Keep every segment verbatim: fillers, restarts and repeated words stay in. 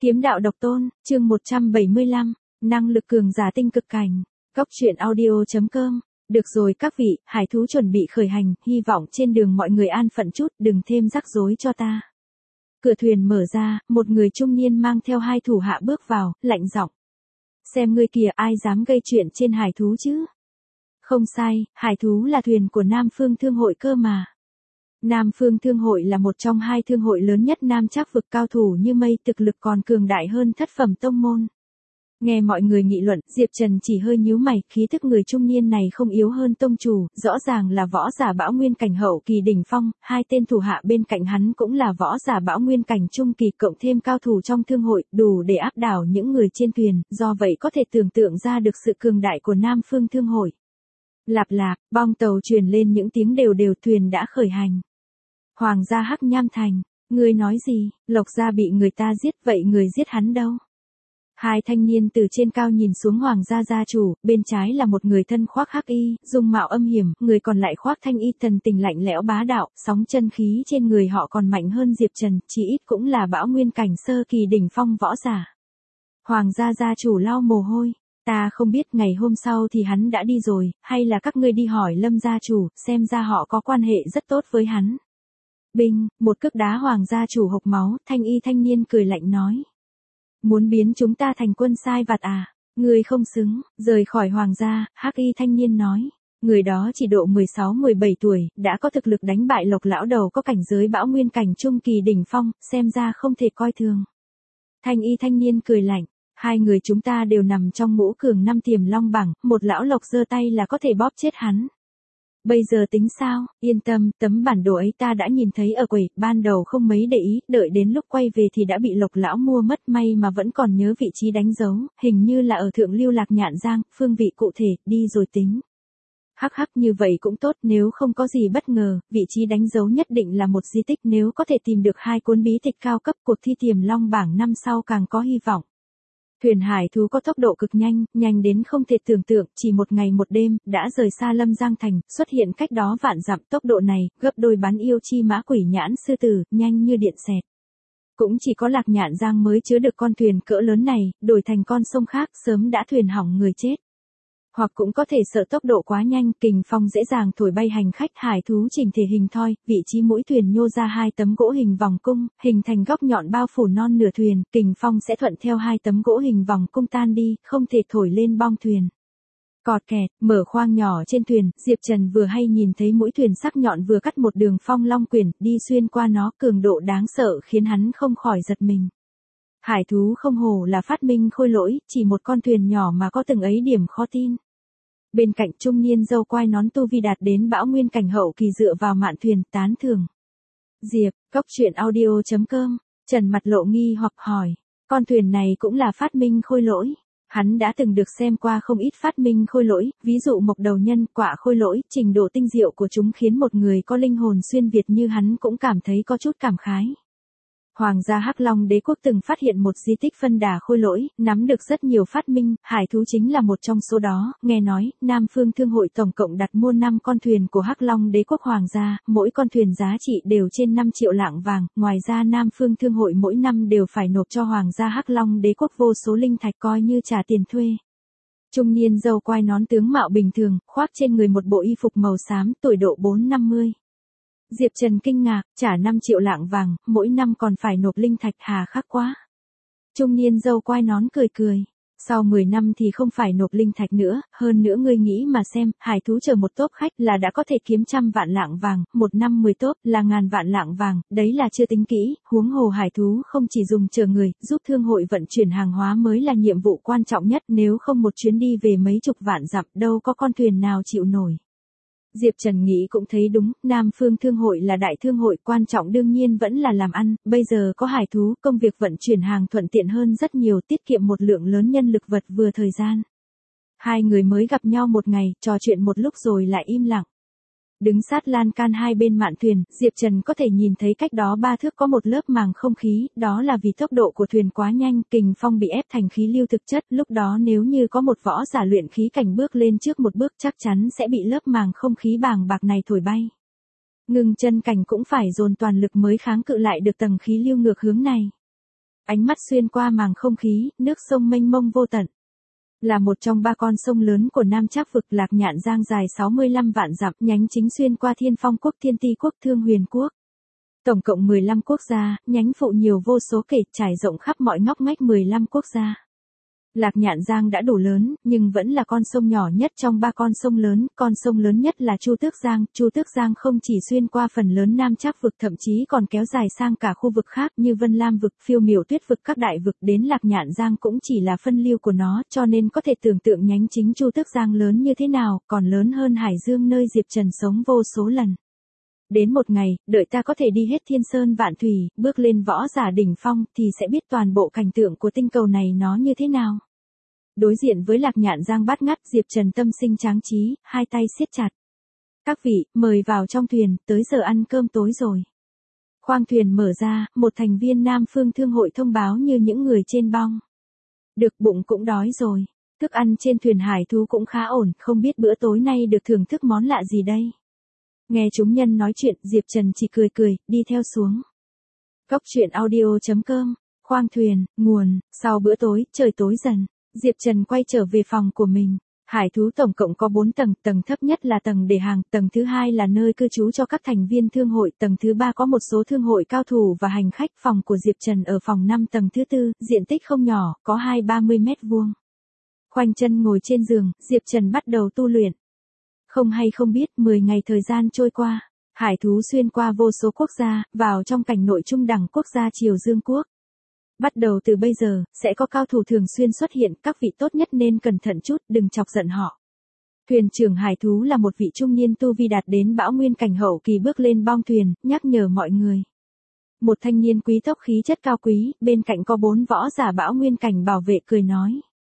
Kiếm đạo độc tôn, chương một trăm bảy mươi lăm, năng lực cường giả tinh cực cảnh. Cốc truyện audio chấm com. Được rồi các vị, hải thú chuẩn bị khởi hành, hy vọng trên đường mọi người an phận chút, đừng thêm rắc rối cho ta. Cửa thuyền mở ra, một người trung niên mang theo hai thủ hạ bước vào, lạnh giọng. Xem ngươi kìa, ai dám gây chuyện trên hải thú chứ? Không sai, hải thú là thuyền của Nam Phương Thương hội cơ mà. Nam Phương Thương hội là một trong hai thương hội lớn nhất Nam Trác vực, cao thủ như mây, thực lực còn cường đại hơn thất phẩm tông môn. Nghe mọi người nghị luận, Diệp Trần chỉ hơi nhíu mày, khí thức người trung niên này không yếu hơn tông chủ, rõ ràng là võ giả bão nguyên cảnh hậu kỳ đỉnh phong, hai tên thủ hạ bên cạnh hắn cũng là võ giả bão nguyên cảnh trung kỳ, cộng thêm cao thủ trong thương hội, đủ để áp đảo những người trên thuyền, do vậy có thể tưởng tượng ra được sự cường đại của Nam Phương Thương hội. Lạp lạp, bong tàu truyền lên những tiếng đều đều, thuyền đã khởi hành. Hoàng gia Hắc Nham Thành, ngươi nói gì? Lộc gia bị người ta giết, vậy người giết hắn đâu? Hai thanh niên từ trên cao nhìn xuống Hoàng gia gia chủ, bên trái là một người thân khoác hắc y, dung mạo âm hiểm, người còn lại khoác thanh y thần tình lạnh lẽo bá đạo, sóng chân khí trên người họ còn mạnh hơn Diệp Trần, chỉ ít cũng là bão nguyên cảnh sơ kỳ đỉnh phong võ giả. Hoàng gia gia chủ lau mồ hôi, ta không biết ngày hôm sau thì hắn đã đi rồi, hay là các ngươi đi hỏi Lâm gia chủ, xem ra họ có quan hệ rất tốt với hắn. Binh, một cước đá Hoàng gia chủ hộc máu, thanh y thanh niên cười lạnh nói. Muốn biến chúng ta thành quân sai vặt à? Người không xứng, rời khỏi Hoàng gia, hắc y thanh niên nói. Người đó chỉ độ mười sáu mười bảy tuổi, đã có thực lực đánh bại Lộc lão đầu có cảnh giới bão nguyên cảnh trung kỳ đỉnh phong, xem ra không thể coi thường. Thanh y thanh niên cười lạnh. Hai người chúng ta đều nằm trong ngũ cường năm tiềm long bảng, một lão Lộc giơ tay là có thể bóp chết hắn. Bây giờ tính sao? Yên tâm, tấm bản đồ ấy ta đã nhìn thấy ở quầy, ban đầu không mấy để ý, đợi đến lúc quay về thì đã bị Lộc lão mua mất, may mà vẫn còn nhớ vị trí đánh dấu, hình như là ở Thượng Lưu Lạc Nhạn Giang, phương vị cụ thể, đi rồi tính. Hắc hắc, như vậy cũng tốt, nếu không có gì bất ngờ, vị trí đánh dấu nhất định là một di tích, nếu có thể tìm được hai cuốn bí tịch cao cấp, cuộc thi tiềm long bảng năm sau càng có hy vọng. Thuyền hải thú có tốc độ cực nhanh, nhanh đến không thể tưởng tượng, chỉ một ngày một đêm, đã rời xa Lâm Giang Thành, xuất hiện cách đó vạn dặm, tốc độ này, gấp đôi bán yêu chi mã quỷ nhãn sư tử, nhanh như điện xẹt. Cũng chỉ có Lạc Nhạn Giang mới chứa được con thuyền cỡ lớn này, đổi thành con sông khác, sớm đã thuyền hỏng người chết. Hoặc cũng có thể sợ tốc độ quá nhanh, kình phong dễ dàng thổi bay hành khách, hải thú chỉnh thể hình thoi, vị trí mũi thuyền nhô ra hai tấm gỗ hình vòng cung, hình thành góc nhọn bao phủ non nửa thuyền, kình phong sẽ thuận theo hai tấm gỗ hình vòng cung tan đi, không thể thổi lên bong thuyền. Cọt kẹt, mở khoang nhỏ trên thuyền, Diệp Trần vừa hay nhìn thấy mũi thuyền sắc nhọn vừa cắt một đường phong long quyển, đi xuyên qua nó, cường độ đáng sợ khiến hắn không khỏi giật mình. Hải thú không hổ là phát minh khôi lỗi, chỉ một con thuyền nhỏ mà có từng ấy điểm khó tin. Bên cạnh trung niên râu quai nón tu vi đạt đến bão nguyên cảnh hậu kỳ dựa vào mạn thuyền, tán thưởng. Diệp, cốc truyện audio chấm com, Trần mặt lộ nghi hoặc hỏi, con thuyền này cũng là phát minh khôi lỗi. Hắn đã từng được xem qua không ít phát minh khôi lỗi, ví dụ mộc đầu nhân, quả khôi lỗi, trình độ tinh diệu của chúng khiến một người có linh hồn xuyên Việt như hắn cũng cảm thấy có chút cảm khái. Hoàng gia Hắc Long Đế quốc từng phát hiện một di tích phân đà khôi lỗi, nắm được rất nhiều phát minh, hải thú chính là một trong số đó, nghe nói, Nam Phương Thương hội tổng cộng đặt mua năm con thuyền của Hắc Long Đế quốc Hoàng gia, mỗi con thuyền giá trị đều trên năm triệu lạng vàng, ngoài ra Nam Phương Thương hội mỗi năm đều phải nộp cho Hoàng gia Hắc Long Đế quốc vô số linh thạch coi như trả tiền thuê. Trung niên râu quai nón tướng mạo bình thường, khoác trên người một bộ y phục màu xám, tuổi độ bốn năm mươi. Diệp Trần kinh ngạc, trả năm triệu lạng vàng, mỗi năm còn phải nộp linh thạch, hà khắc quá. Trung niên râu quai nón cười cười. Sau mười năm thì không phải nộp linh thạch nữa, hơn nữa ngươi nghĩ mà xem, hải thú chờ một tốp khách là đã có thể kiếm trăm vạn lạng vàng, một năm mười tốp là ngàn vạn lạng vàng, đấy là chưa tính kỹ, huống hồ hải thú không chỉ dùng chờ người, giúp thương hội vận chuyển hàng hóa mới là nhiệm vụ quan trọng nhất, nếu không một chuyến đi về mấy chục vạn dặm đâu có con thuyền nào chịu nổi. Diệp Trần nghĩ cũng thấy đúng, Nam Phương Thương hội là đại thương hội, quan trọng đương nhiên vẫn là làm ăn, bây giờ có hải thú, công việc vận chuyển hàng thuận tiện hơn rất nhiều, tiết kiệm một lượng lớn nhân lực vật vừa thời gian. Hai người mới gặp nhau một ngày, trò chuyện một lúc rồi lại im lặng. Đứng sát lan can hai bên mạn thuyền, Diệp Trần có thể nhìn thấy cách đó ba thước có một lớp màng không khí, đó là vì tốc độ của thuyền quá nhanh, kình phong bị ép thành khí lưu thực chất, lúc đó nếu như có một võ giả luyện khí cảnh bước lên trước một bước chắc chắn sẽ bị lớp màng không khí bàng bạc này thổi bay. Ngưng chân cảnh cũng phải dồn toàn lực mới kháng cự lại được tầng khí lưu ngược hướng này. Ánh mắt xuyên qua màng không khí, nước sông mênh mông vô tận. Là một trong ba con sông lớn của Nam Trác vực, Lạc Nhạn Giang dài sáu mươi lăm vạn dặm, nhánh chính xuyên qua Thiên Phong quốc, Thiên Ti quốc, Thương Huyền quốc. Tổng cộng mười lăm quốc gia, nhánh phụ nhiều vô số kể, trải rộng khắp mọi ngóc ngách mười lăm quốc gia. Lạc Nhạn Giang đã đủ lớn, nhưng vẫn là con sông nhỏ nhất trong ba con sông lớn, con sông lớn nhất là Chu Tước Giang, Chu Tước Giang không chỉ xuyên qua phần lớn Nam Trác vực, thậm chí còn kéo dài sang cả khu vực khác như Vân Lam vực, Phiêu Miểu Tuyết vực, các đại vực, đến Lạc Nhạn Giang cũng chỉ là phân lưu của nó, cho nên có thể tưởng tượng nhánh chính Chu Tước Giang lớn như thế nào, còn lớn hơn Hải Dương nơi Diệp Trần sống vô số lần. Đến một ngày, đợi ta có thể đi hết thiên sơn vạn thủy, bước lên võ giả đỉnh phong, thì sẽ biết toàn bộ cảnh tượng của tinh cầu này nó như thế nào. Đối diện với Lạc Nhạn Giang bát ngát, Diệp Trần tâm sinh tráng trí, hai tay siết chặt. Các vị, mời vào trong thuyền, tới giờ ăn cơm tối rồi. Khoang thuyền mở ra, một thành viên Nam Phương Thương hội thông báo như những người trên bong. Được, bụng cũng đói rồi. Thức ăn trên thuyền hải thú cũng khá ổn, không biết bữa tối nay được thưởng thức món lạ gì đây. Nghe chúng nhân nói chuyện, Diệp Trần chỉ cười cười, đi theo xuống. Cốc truyện audio chấm com, khoang thuyền, nguồn, sau bữa tối, trời tối dần, Diệp Trần quay trở về phòng của mình. Hải thú tổng cộng có bốn tầng, tầng thấp nhất là tầng để hàng, tầng thứ hai là nơi cư trú cho các thành viên thương hội, tầng thứ ba có một số thương hội cao thủ và hành khách. Phòng của Diệp Trần ở phòng năm tầng thứ tư, diện tích không nhỏ, có hai ba mươi mét vuông. Khoanh chân ngồi trên giường, Diệp Trần bắt đầu tu luyện. Không hay không biết, mười ngày thời gian trôi qua, hải thú xuyên qua vô số quốc gia, vào trong cảnh nội trung đẳng quốc gia Triều Dương quốc. Bắt đầu từ bây giờ, sẽ có cao thủ thường xuyên xuất hiện, các vị tốt nhất nên cẩn thận chút, đừng chọc giận họ. Thuyền trưởng hải thú là một vị trung niên tu vi đạt đến bão nguyên cảnh hậu kỳ bước lên bong thuyền, nhắc nhở mọi người. Một thanh niên quý tộc khí chất cao quý, bên cạnh có bốn võ giả bão nguyên cảnh bảo vệ cười nói.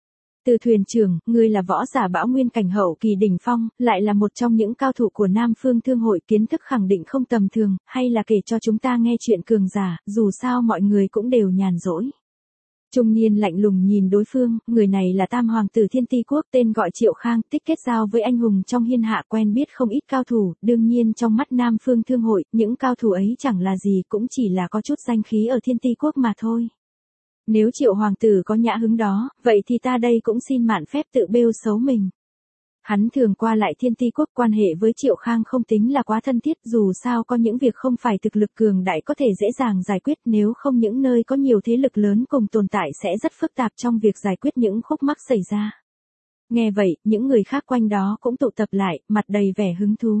Từ thuyền trưởng, ngươi là võ giả bão nguyên cảnh hậu kỳ đỉnh phong, lại là một trong những cao thủ của Nam Phương Thương hội, kiến thức khẳng định không tầm thường, hay là kể cho chúng ta nghe chuyện cường giả, dù sao mọi người cũng đều nhàn rỗi. Trung niên lạnh lùng nhìn đối phương, người này là Tam Hoàng tử Thiên Ti quốc, tên gọi Triệu Khang, tích kết giao với anh hùng trong thiên hạ, quen biết không ít cao thủ, đương nhiên trong mắt Nam Phương Thương hội, những cao thủ ấy chẳng là gì, cũng chỉ là có chút danh khí ở Thiên Ti quốc mà thôi. Nếu Triệu hoàng tử có nhã hứng đó, vậy thì ta đây cũng xin mạn phép tự bêu xấu mình. Hắn thường qua lại Thiên Ti quốc, quan hệ với Triệu Khang không tính là quá thân thiết, dù sao có những việc không phải thực lực cường đại có thể dễ dàng giải quyết, nếu không những nơi có nhiều thế lực lớn cùng tồn tại sẽ rất phức tạp trong việc giải quyết những khúc mắc xảy ra. Nghe vậy, những người khác quanh đó cũng tụ tập lại, mặt đầy vẻ hứng thú.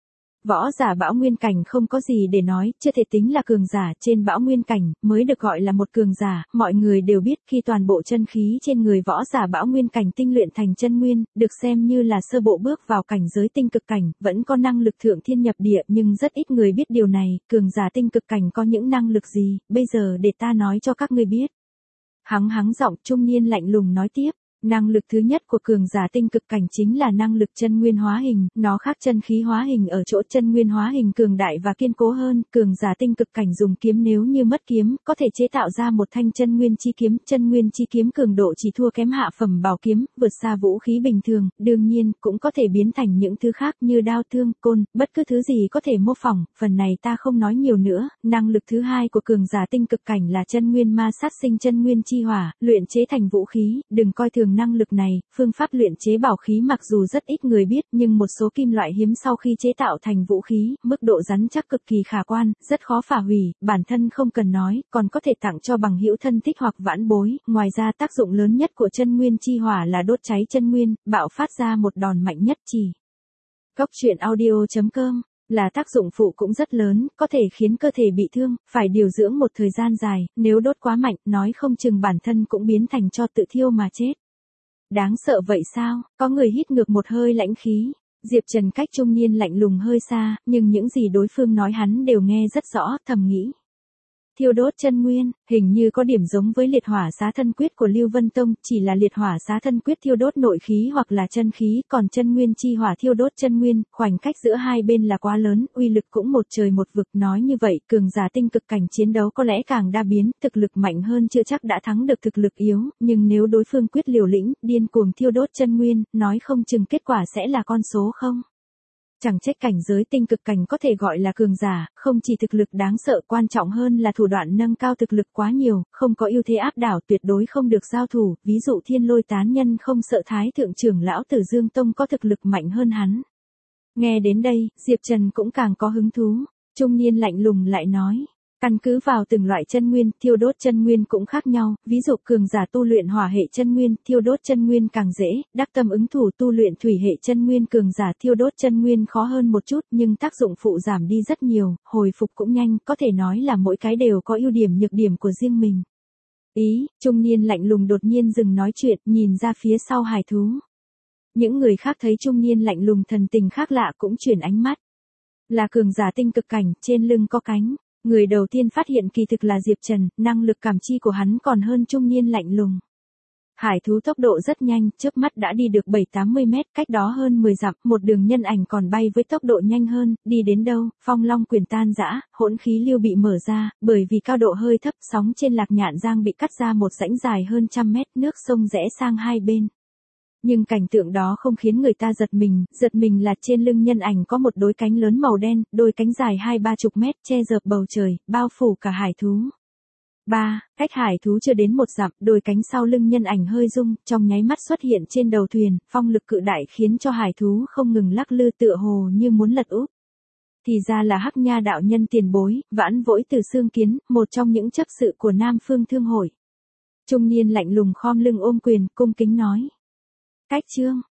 Võ giả bão nguyên cảnh không có gì để nói, chưa thể tính là cường giả, trên bão nguyên cảnh mới được gọi là một cường giả. Mọi người đều biết khi toàn bộ chân khí trên người võ giả bão nguyên cảnh tinh luyện thành chân nguyên, được xem như là sơ bộ bước vào cảnh giới tinh cực cảnh, vẫn có năng lực thượng thiên nhập địa, nhưng rất ít người biết điều này. Cường giả tinh cực cảnh có những năng lực gì, bây giờ để ta nói cho các ngươi biết. Hắng hắng giọng, trung niên lạnh lùng nói tiếp. Năng lực thứ nhất của cường giả tinh cực cảnh chính là năng lực chân nguyên hóa hình, nó khác chân khí hóa hình ở chỗ chân nguyên hóa hình cường đại và kiên cố hơn. Cường giả tinh cực cảnh dùng kiếm, nếu như mất kiếm, có thể chế tạo ra một thanh chân nguyên chi kiếm, chân nguyên chi kiếm cường độ chỉ thua kém hạ phẩm bảo kiếm, vượt xa vũ khí bình thường, đương nhiên cũng có thể biến thành những thứ khác như đao thương, côn, bất cứ thứ gì có thể mô phỏng, phần này ta không nói nhiều nữa. Năng lực thứ hai của cường giả tinh cực cảnh là chân nguyên ma sát sinh chân nguyên chi hỏa, luyện chế thành vũ khí, đừng coi thường năng lực này. Phương pháp luyện chế bảo khí mặc dù rất ít người biết, nhưng một số kim loại hiếm sau khi chế tạo thành vũ khí, mức độ rắn chắc cực kỳ khả quan, rất khó phá hủy, bản thân không cần nói, còn có thể tặng cho bằng hữu thân thích hoặc vãn bối. Ngoài ra tác dụng lớn nhất của chân nguyên chi hỏa là đốt cháy chân nguyên, bạo phát ra một đòn mạnh nhất. Chỉ Cốc truyện audio chấm com là tác dụng phụ cũng rất lớn, có thể khiến cơ thể bị thương, phải điều dưỡng một thời gian dài, nếu đốt quá mạnh, nói không chừng bản thân cũng biến thành tro tự thiêu mà chết. Đáng sợ vậy sao? Có người hít ngược một hơi lãnh khí. Diệp Trần cách trung niên lạnh lùng hơi xa, nhưng những gì đối phương nói hắn đều nghe rất rõ, thầm nghĩ. Thiêu đốt chân nguyên, hình như có điểm giống với liệt hỏa xá thân quyết của Lưu Vân Tông, chỉ là liệt hỏa xá thân quyết thiêu đốt nội khí hoặc là chân khí, còn chân nguyên chi hỏa thiêu đốt chân nguyên, khoảnh cách giữa hai bên là quá lớn, uy lực cũng một trời một vực. Nói như vậy, cường giả tinh cực cảnh chiến đấu có lẽ càng đa biến, thực lực mạnh hơn chưa chắc đã thắng được thực lực yếu, nhưng nếu đối phương quyết liều lĩnh, điên cuồng thiêu đốt chân nguyên, nói không chừng kết quả sẽ là con số không. Chẳng trách cảnh giới tinh cực cảnh có thể gọi là cường giả, không chỉ thực lực đáng sợ, quan trọng hơn là thủ đoạn nâng cao thực lực quá nhiều, không có ưu thế áp đảo, tuyệt đối không được giao thủ, ví dụ Thiên Lôi tán nhân không sợ Thái thượng trưởng lão Tử Dương Tông có thực lực mạnh hơn hắn. Nghe đến đây, Diệp Trần cũng càng có hứng thú, trung niên lạnh lùng lại nói. Căn cứ vào từng loại chân nguyên, thiêu đốt chân nguyên cũng khác nhau, ví dụ cường giả tu luyện hỏa hệ chân nguyên, thiêu đốt chân nguyên càng dễ, đắc tâm ứng thủ tu luyện thủy hệ chân nguyên cường giả thiêu đốt chân nguyên khó hơn một chút nhưng tác dụng phụ giảm đi rất nhiều, hồi phục cũng nhanh, có thể nói là mỗi cái đều có ưu điểm nhược điểm của riêng mình. Ý, trung niên lạnh lùng đột nhiên dừng nói chuyện, nhìn ra phía sau hải thú. Những người khác thấy trung niên lạnh lùng thần tình khác lạ cũng chuyển ánh mắt. Là cường giả tinh cực cảnh, trên lưng có cánh. Người đầu tiên phát hiện kỳ thực là Diệp Trần, năng lực cảm chi của hắn còn hơn trung niên lạnh lùng. Hải thú tốc độ rất nhanh, chớp mắt đã đi được bảy tám mươi mét, cách đó hơn mười dặm, một đường nhân ảnh còn bay với tốc độ nhanh hơn, đi đến đâu, phong long quyền tan rã, hỗn khí lưu bị mở ra, bởi vì cao độ hơi thấp, sóng trên Lạc Nhạn Giang bị cắt ra một rãnh dài hơn trăm mét, nước sông rẽ sang hai bên. Nhưng cảnh tượng đó không khiến người ta giật mình, giật mình là trên lưng nhân ảnh có một đôi cánh lớn màu đen, đôi cánh dài hai ba chục mét che dợp bầu trời, bao phủ cả hải thú. ba. Cách hải thú chưa đến một dặm, đôi cánh sau lưng nhân ảnh hơi rung, trong nháy mắt xuất hiện trên đầu thuyền, phong lực cự đại khiến cho hải thú không ngừng lắc lư tựa hồ như muốn lật úp. Thì ra là Hắc Nha đạo nhân tiền bối, Vãn Vỗi Từ Xương Kiến, một trong những chấp sự của Nam Phương Thương hội. Trung niên lạnh lùng khom lưng ôm quyền, cung kính nói. Cách chương